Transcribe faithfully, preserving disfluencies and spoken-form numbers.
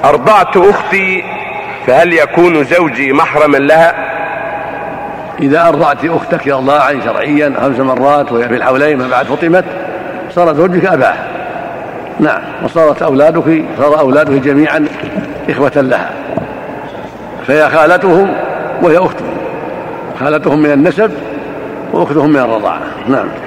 أرضعت أختي فهل يكون زوجي محرما لها؟ إذا أرضعت أختك رضاعا شرعيا خمس مرات وهي في الحولين ما بعد فطمت صار زوجك أباها. نعم. وصارت أولادك صار أولادك جميعا إخوة لها، فهي خالتهم وهي أختهم، خالتهم من النسب وأختهم من الرضاعة. نعم.